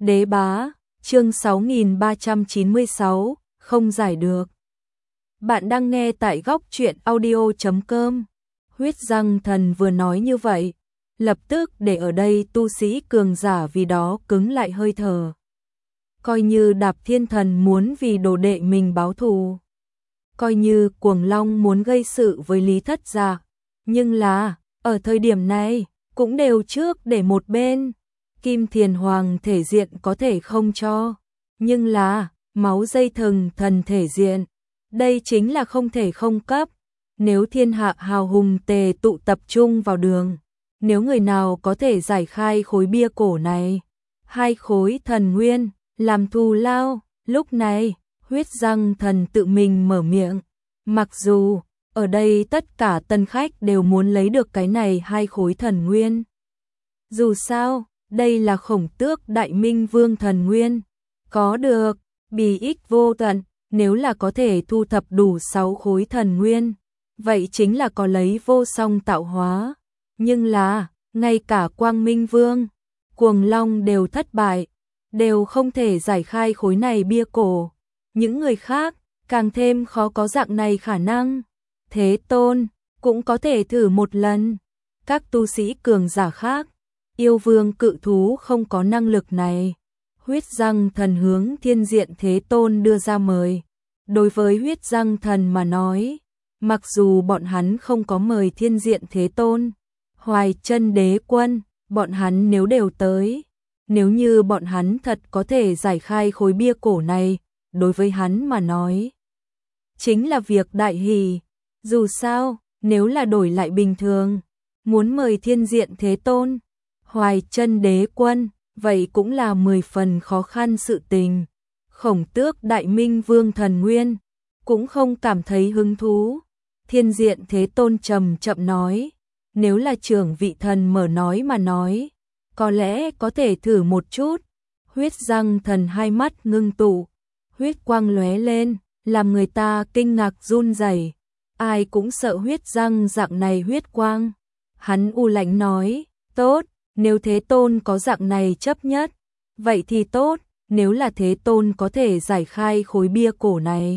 Đế bá, chương 6396, không giải được. Bạn đang nghe tại góc truyện audio.com. Huyết Răng Thần vừa nói như vậy, lập tức để ở đây tu sĩ cường giả vì đó cứng lại hơi thở. Coi như Đạp Thiên Thần muốn vì đồ đệ mình báo thù, coi như Cuồng Long muốn gây sự với Lý Thất Dạ, nhưng là, ở thời điểm này, cũng đều trước để một bên. Kim Thiền Hoàng thể diện có thể không cho, nhưng là, máu dây thừng thần thể diện, đây chính là không thể không cấp. Nếu thiên hạ hào hùng tề tụ tập trung vào đường, nếu người nào có thể giải khai khối bia cổ này, 2 khối thần nguyên, làm thù lao, lúc này, Huyết Răng Thần tự mình mở miệng. Mặc dù, ở đây tất cả tân khách đều muốn lấy được cái này 2 khối thần nguyên. Dù sao, đây là Khổng Tước Đại Minh Vương thần nguyên. Có được, bì ích vô tận, nếu là có thể thu thập đủ 6 khối thần nguyên, vậy chính là có lấy vô song tạo hóa. Nhưng là, ngay cả Quang Minh Vương, Cuồng Long đều thất bại, đều không thể giải khai khối này bia cổ. Những người khác, càng thêm khó có dạng này khả năng. Thế Tôn, cũng có thể thử một lần. Các tu sĩ cường giả khác, yêu vương cự thú không có năng lực này. Huyết Răng Thần hướng Thiên Diện Thế Tôn đưa ra mời. Đối với Huyết Răng Thần mà nói, mặc dù bọn hắn không có mời Thiên Diện Thế Tôn, Hoài Chân Đế Quân, bọn hắn nếu đều tới, nếu như bọn hắn thật có thể giải khai khối bia cổ này, đối với hắn mà nói, chính là việc đại hỷ. Dù sao, nếu là đổi lại bình thường, muốn mời Thiên Diện Thế Tôn, Hoài Chân Đế Quân, vậy cũng là 10 phần khó khăn sự tình. Khổng Tước Đại Minh Vương thần nguyên, cũng không cảm thấy hứng thú. Thiên Diện Thế Tôn trầm chậm nói, nếu là trưởng vị thần mở nói mà nói, có lẽ có thể thử một chút. Huyết Răng Thần hai mắt ngưng tụ, huyết quang lóe lên, làm người ta kinh ngạc run rẩy. Ai cũng sợ huyết răng dạng này huyết quang. Hắn u lạnh nói, tốt, nếu Thế Tôn có dạng này chấp nhất, vậy thì tốt, nếu là Thế Tôn có thể giải khai khối bia cổ này,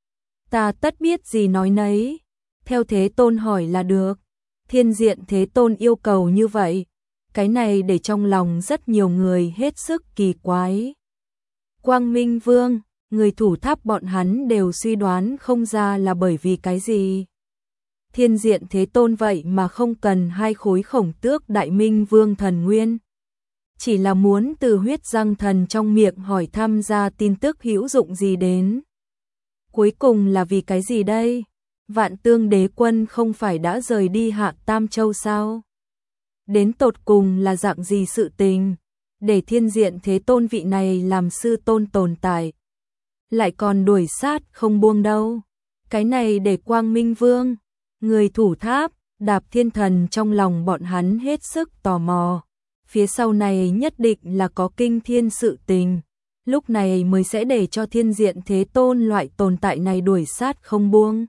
ta tất biết gì nói nấy, theo Thế Tôn hỏi là được. Thiên Diện Thế Tôn yêu cầu như vậy, cái này để trong lòng rất nhiều người hết sức kỳ quái. Quang Minh Vương, người thủ tháp bọn hắn đều suy đoán không ra là bởi vì cái gì. Thiên Diện Thế Tôn vậy mà không cần 2 khối Khổng Tước Đại Minh Vương thần nguyên, chỉ là muốn từ Huyết Răng Thần trong miệng hỏi thăm ra tin tức hữu dụng gì đến. Cuối cùng là vì cái gì đây? Vạn Tương Đế Quân không phải đã rời đi Hạ Tam Châu sao? Đến tột cùng là dạng gì sự tình, để Thiên Diện Thế Tôn vị này làm sư tôn tồn tại, lại còn đuổi sát không buông đâu. Cái này để Quang Minh Vương, người thủ tháp, Đạp Thiên Thần trong lòng bọn hắn hết sức tò mò. Phía sau này nhất định là có kinh thiên sự tình, lúc này mới sẽ để cho Thiên Diện Thế Tôn loại tồn tại này đuổi sát không buông.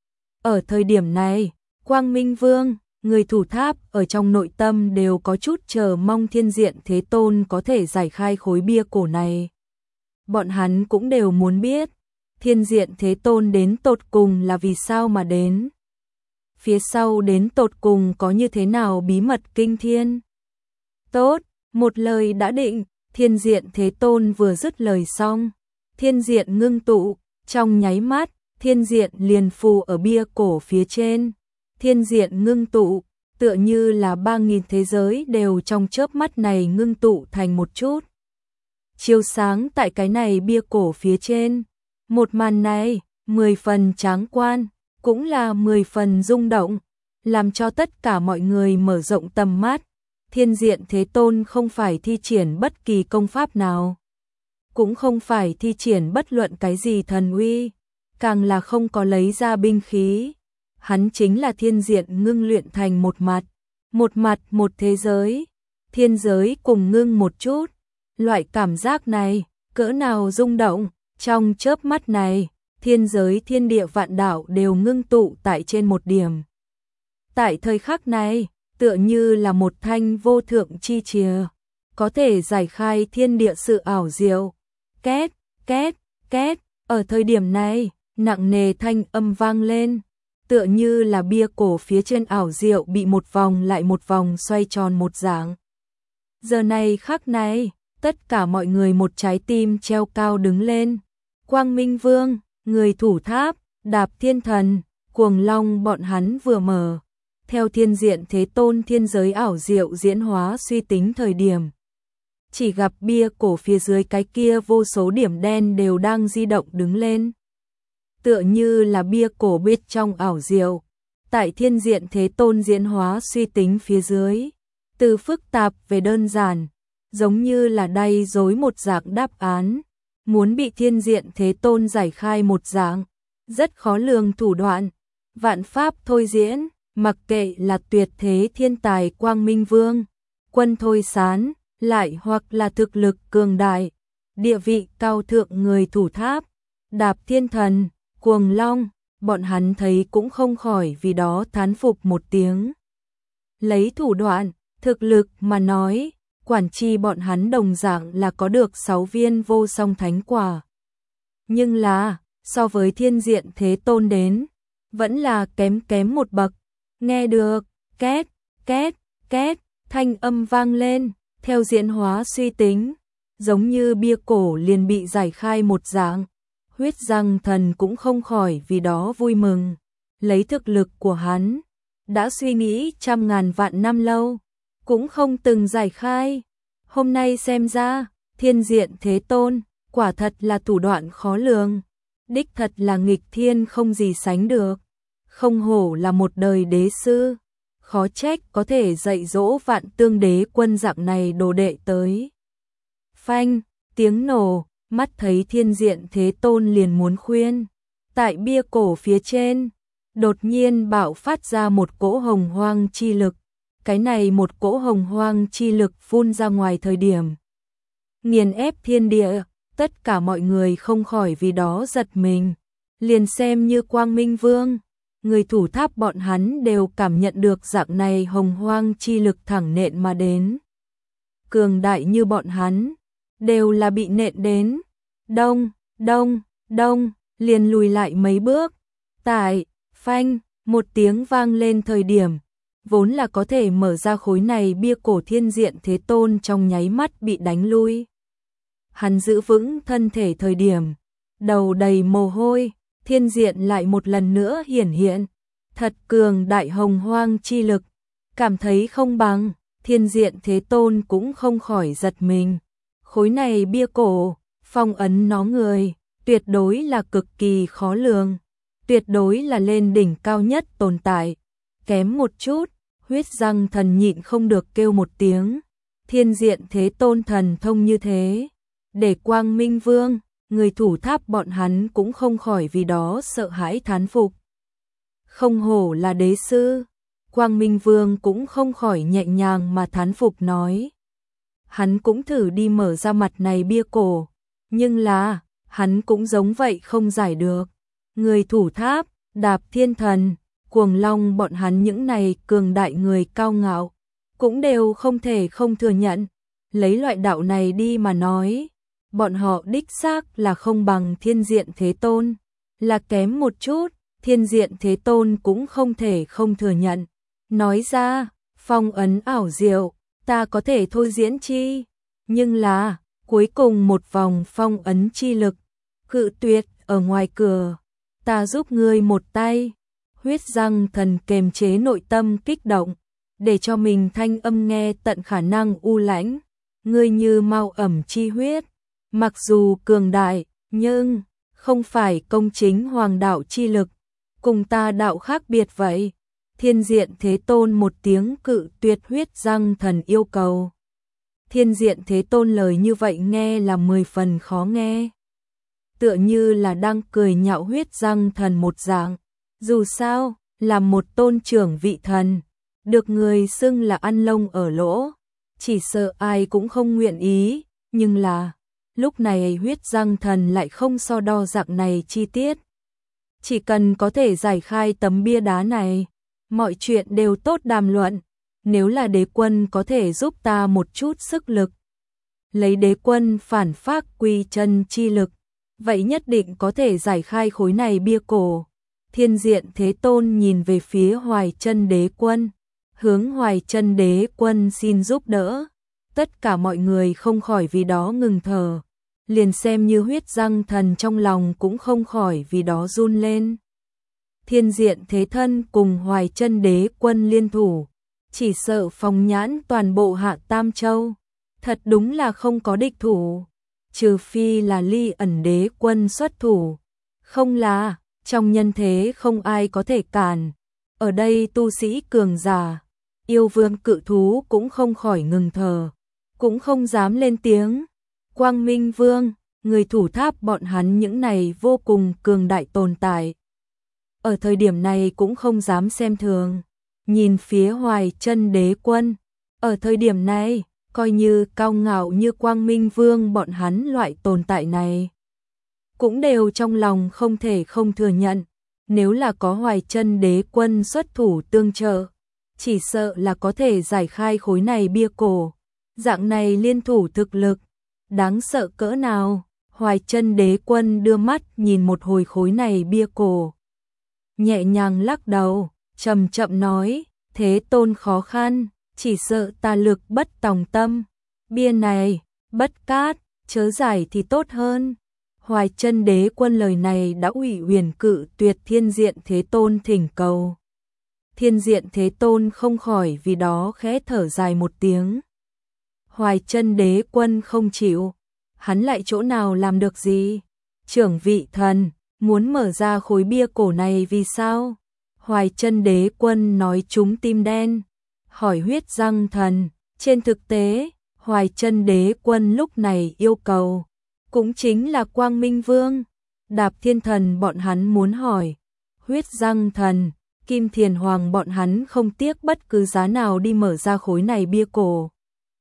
Ở thời điểm này, Quang Minh Vương, người thủ tháp ở trong nội tâm đều có chút chờ mong Thiên Diện Thế Tôn có thể giải khai khối bia cổ này. Bọn hắn cũng đều muốn biết, Thiên Diện Thế Tôn đến tột cùng là vì sao mà đến. Phía sau đến tột cùng có như thế nào bí mật kinh thiên. Tốt, một lời đã định, Thiên Diện Thế Tôn vừa dứt lời xong, Thiên Diện ngưng tụ, trong nháy mắt, Thiên Diện liền phù ở bia cổ phía trên. Thiên Diện ngưng tụ, tựa như là 3000 thế giới đều trong chớp mắt này ngưng tụ thành một chút. Chiếu sáng tại cái này bia cổ phía trên. Một màn này, 10 phần tráng quan, cũng là 10 phần rung động, làm cho tất cả mọi người mở rộng tầm mắt. Thiên Diện Thế Tôn không phải thi triển bất kỳ công pháp nào, cũng không phải thi triển bất luận cái gì thần uy, càng là không có lấy ra binh khí. Hắn chính là Thiên Diện ngưng luyện thành một mặt một thế giới, thiên giới cùng ngưng một chút. Loại cảm giác này, cỡ nào rung động, trong chớp mắt này, thiên giới thiên địa vạn đạo đều ngưng tụ tại trên một điểm. Tại thời khắc này, tựa như là một thanh vô thượng chi chìa, có thể giải khai thiên địa sự ảo diệu. Két, két, két, ở thời điểm này, nặng nề thanh âm vang lên, tựa như là bia cổ phía trên ảo diệu bị một vòng lại một vòng xoay tròn một dạng. Giờ này khắc này, tất cả mọi người một trái tim treo cao đứng lên. Quang Minh Vương, người thủ tháp, Đạp Thiên Thần, Cuồng Long bọn hắn vừa mở. Theo thiên diện thế tôn thiên giới ảo diệu diễn hóa suy tính thời điểm. Chỉ gặp bia cổ phía dưới cái kia vô số điểm đen đều đang di động đứng lên. Tựa như là bia cổ biết trong ảo diệu. Tại thiên diện thế tôn diễn hóa suy tính phía dưới. Từ phức tạp về đơn giản, giống như là đay dối một dạng đáp án. Muốn bị thiên diện thế tôn giải khai một dạng. Rất khó lường thủ đoạn. Vạn pháp thôi diễn. Mặc kệ là tuyệt thế thiên tài Quang Minh Vương, Quân Thôi Sán, lại hoặc là thực lực cường đại, địa vị cao thượng người thủ tháp, Đạp Thiên Thần, Cuồng Long, bọn hắn thấy cũng không khỏi vì đó thán phục một tiếng. Lấy thủ đoạn, thực lực mà nói, quản chi bọn hắn đồng dạng là có được 6 viên vô song thánh quả. Nhưng là, so với thiên diện thế tôn đến, vẫn là kém một bậc. Nghe được, két, két, két, thanh âm vang lên, theo diễn hóa suy tính, giống như bia cổ liền bị giải khai một dạng. Huyết Răng Thần cũng không khỏi vì đó vui mừng, lấy thực lực của hắn, đã suy nghĩ trăm ngàn vạn năm lâu, cũng không từng giải khai. Hôm nay xem ra, thiên diện thế tôn, quả thật là thủ đoạn khó lường, đích thật là nghịch thiên không gì sánh được. Không hổ là một đời đế sư, khó trách có thể dạy dỗ Vạn Tương Đế Quân dạng này đồ đệ tới. Phanh, tiếng nổ, mắt thấy thiên diện thế tôn liền muốn khuyên. Tại bia cổ phía trên, đột nhiên bạo phát ra một cỗ hồng hoang chi lực. Cái này một cỗ hồng hoang chi lực phun ra ngoài thời điểm. Nghiền ép thiên địa, tất cả mọi người không khỏi vì đó giật mình. Liền xem như Quang Minh Vương. Người thủ tháp bọn hắn đều cảm nhận được dạng này hồng hoang chi lực thẳng nện mà đến. Cường đại như bọn hắn, đều là bị nện đến. Đông, đông, đông, liền lùi lại mấy bước. Tại, phanh, một tiếng vang lên thời điểm, vốn là có thể mở ra khối này bia cổ thiên diện thế tôn trong nháy mắt bị đánh lui. Hắn giữ vững thân thể thời điểm, đầu đầy mồ hôi. Thiên diện lại một lần nữa hiển hiện, thật cường đại hồng hoang chi lực, cảm thấy không bằng, thiên diện thế tôn cũng không khỏi giật mình. Khối này bia cổ, phong ấn nó người, tuyệt đối là cực kỳ khó lường, tuyệt đối là lên đỉnh cao nhất tồn tại. Kém một chút, Huyết Răng Thần nhịn không được kêu một tiếng, thiên diện thế tôn thần thông như thế, để Quang Minh Vương, người thủ tháp bọn hắn cũng không khỏi vì đó sợ hãi thán phục. Không hổ là đế sư, Quang Minh Vương cũng không khỏi nhẹ nhàng mà thán phục nói. Hắn cũng thử đi mở ra mặt này bia cổ, nhưng là, hắn cũng giống vậy không giải được. Người thủ tháp, Đạp Thiên Thần, Cuồng Long bọn hắn những này cường đại người cao ngạo, cũng đều không thể không thừa nhận. Lấy loại đạo này đi mà nói, bọn họ đích xác là không bằng thiên diện thế tôn, là kém một chút, thiên diện thế tôn cũng không thể không thừa nhận. Nói ra, phong ấn ảo diệu, ta có thể thôi diễn chi, nhưng là, cuối cùng một vòng phong ấn chi lực, cự tuyệt ở ngoài cửa, ta giúp ngươi một tay. Huyết Răng Thần kềm chế nội tâm kích động, để cho mình thanh âm nghe tận khả năng u lãnh, ngươi như mau ẩm chi huyết. Mặc dù cường đại, nhưng không phải công chính hoàng đạo chi lực, cùng ta đạo khác biệt vậy. Thiên diện thế tôn một tiếng cự tuyệt Huyết Răng Thần yêu cầu. Thiên diện thế tôn lời như vậy nghe là 10 phần khó nghe. Tựa như là đang cười nhạo Huyết Răng Thần một dạng. Dù sao, là một tôn trưởng vị thần, được người xưng là ăn lông ở lỗ, chỉ sợ ai cũng không nguyện ý, nhưng là lúc này Huyết Răng Thần lại không so đo dạng này chi tiết. Chỉ cần có thể giải khai tấm bia đá này, mọi chuyện đều tốt đàm luận. Nếu là đế quân có thể giúp ta một chút sức lực, lấy đế quân phản phác quy chân chi lực, vậy nhất định có thể giải khai khối này bia cổ. Thiên Diện Thế Tôn nhìn về phía Hoài Chân Đế Quân, hướng Hoài Chân Đế Quân xin giúp đỡ. Tất cả mọi người không khỏi vì đó ngừng thở, liền xem như Huyết Răng Thần trong lòng cũng không khỏi vì đó run lên. Thiên Diện Thế Thân cùng Hoài Chân Đế Quân liên thủ, chỉ sợ phóng nhãn toàn bộ Hạ Tam Châu, thật đúng là không có địch thủ, trừ phi là Ly Ẩn Đế Quân xuất thủ, không là trong nhân thế không ai có thể cản. Ở đây tu sĩ cường giả, yêu vương cự thú cũng không khỏi ngừng thở, cũng không dám lên tiếng. Quang Minh Vương, người thủ tháp bọn hắn những này vô cùng cường đại tồn tại, ở thời điểm này cũng không dám xem thường. Nhìn phía Hoài Chân Đế Quân, ở thời điểm này, coi như cao ngạo như Quang Minh Vương bọn hắn loại tồn tại này, cũng đều trong lòng không thể không thừa nhận, nếu là có Hoài Chân Đế Quân xuất thủ tương trợ, chỉ sợ là có thể giải khai khối này bia cổ. Dạng này liên thủ thực lực, đáng sợ cỡ nào. Hoài Chân Đế Quân đưa mắt nhìn một hồi khối này bia cổ, nhẹ nhàng lắc đầu, chậm chậm nói, Thế Tôn khó khăn, chỉ sợ ta lực bất tòng tâm, bia này, bất cát, chớ giải thì tốt hơn. Hoài Chân Đế Quân lời này đã ủy quyền cự tuyệt Thiên Diện Thế Tôn thỉnh cầu. Thiên Diện Thế Tôn không khỏi vì đó khẽ thở dài một tiếng. Hoài Chân Đế Quân không chịu, hắn lại chỗ nào làm được gì? Trưởng vị thần, muốn mở ra khối bia cổ này vì sao? Hoài Chân Đế Quân nói trúng tim đen, hỏi Huyết Răng Thần. Trên thực tế, Hoài Chân Đế Quân lúc này yêu cầu, cũng chính là Quang Minh Vương, Đạp Thiên Thần bọn hắn muốn hỏi, Huyết Răng Thần, Kim Thiền Hoàng bọn hắn không tiếc bất cứ giá nào đi mở ra khối này bia cổ.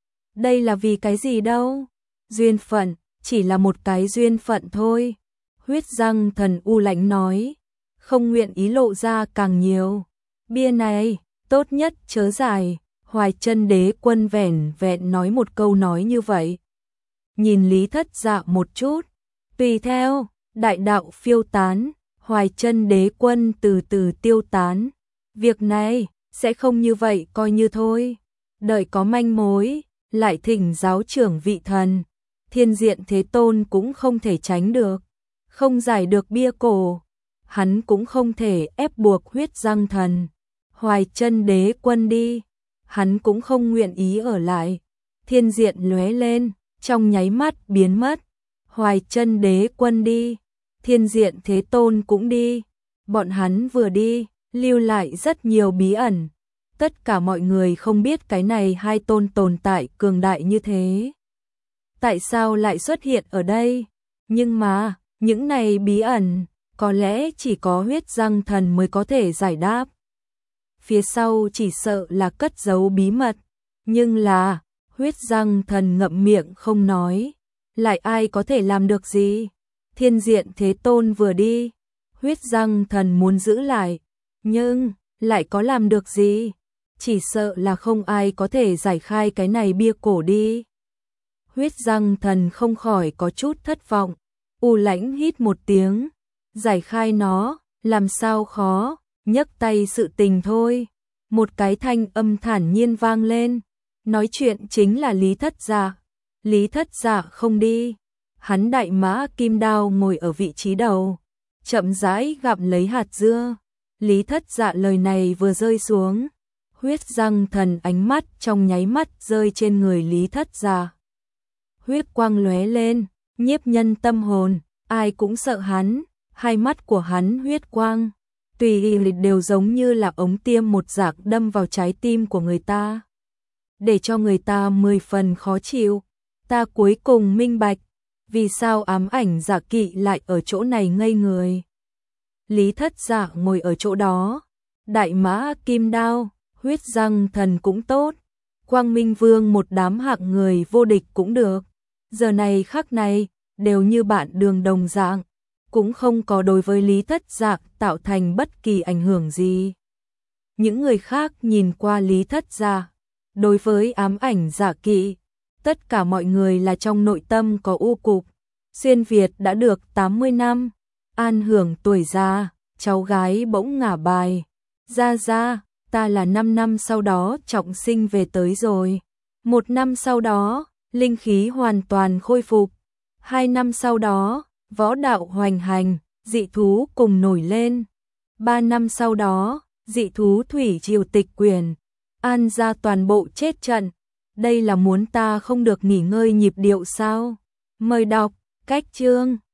Đây là vì cái gì đâu? Duyên phận, chỉ là một cái duyên phận thôi. Huyết Răng Thần u lãnh nói, không nguyện ý lộ ra càng nhiều. Bia này, tốt nhất chớ giải. Hoài Chân Đế Quân vẻn vẹn nói một câu nói như vậy. Nhìn Lý Thất Dạ một chút, tùy theo, đại đạo phiêu tán, Hoài Chân Đế Quân từ từ tiêu tán. Việc này, sẽ không như vậy coi như thôi. Đợi có manh mối, lại thỉnh giáo trưởng vị thần. Thiên Diện Thế Tôn cũng không thể tránh được, không giải được bia cổ, hắn cũng không thể ép buộc Huyết Răng Thần. Hoài Chân Đế Quân đi, hắn cũng không nguyện ý ở lại. Thiên diện lóe lên, trong nháy mắt biến mất. Hoài Chân Đế Quân đi, Thiên Diện Thế Tôn cũng đi. Bọn hắn vừa đi, lưu lại rất nhiều bí ẩn. Tất cả mọi người không biết cái này hai tôn tồn tại cường đại như thế, tại sao lại xuất hiện ở đây? Nhưng mà, những này bí ẩn, có lẽ chỉ có Huyết Răng Thần mới có thể giải đáp. Phía sau chỉ sợ là cất giấu bí mật, nhưng là, Huyết Răng Thần ngậm miệng không nói, lại ai có thể làm được gì? Thiên Diện Thế Tôn vừa đi, Huyết Răng Thần muốn giữ lại, nhưng, lại có làm được gì? Chỉ sợ là không ai có thể giải khai cái này bia cổ đi. Huyết Răng Thần không khỏi có chút thất vọng, u lãnh hít một tiếng, giải khai nó, làm sao khó, nhấc tay sự tình thôi. Một cái thanh âm thản nhiên vang lên, nói chuyện chính là Lý Thất Dạ. Lý Thất Dạ không đi, hắn đại mã kim đao ngồi ở vị trí đầu, chậm rãi gặm lấy hạt dưa. Lý Thất Dạ lời này vừa rơi xuống, Huyết Răng Thần ánh mắt trong nháy mắt rơi trên người Lý Thất Dạ. Huyết quang lóe lên, nhiếp nhân tâm hồn, ai cũng sợ hắn, hai mắt của hắn huyết quang, tùy lịch đều giống như là ống tiêm một dạng đâm vào trái tim của người ta, để cho người ta 10 phần khó chịu. Ta cuối cùng minh bạch, vì sao ám ảnh Dạ Kỵ lại ở chỗ này ngây người. Lý Thất Dạ ngồi ở chỗ đó, đại mã kim đao, Huyết Răng Thần cũng tốt, Quang Minh Vương một đám hạng người vô địch cũng được. Giờ này khắc này, đều như bạn đường đồng dạng, cũng không có đối với Lý Thất Dạ tạo thành bất kỳ ảnh hưởng gì. Những người khác nhìn qua Lý Thất Dạ, đối với ám ảnh Dạ Kỵ, tất cả mọi người là trong nội tâm có u cục. Xuyên Việt đã được 80 năm, an hưởng tuổi già, cháu gái bỗng ngả bài. Ra, ta là 5 năm sau đó trọng sinh về tới rồi. 1 năm sau đó, linh khí hoàn toàn khôi phục. 2 năm sau đó, võ đạo hoành hành, dị thú cùng nổi lên. 3 năm sau đó, dị thú thủy triều tịch quyền, An gia toàn bộ chết trận. Đây là muốn ta không được nghỉ ngơi nhịp điệu sao? Mời đọc, cách chương.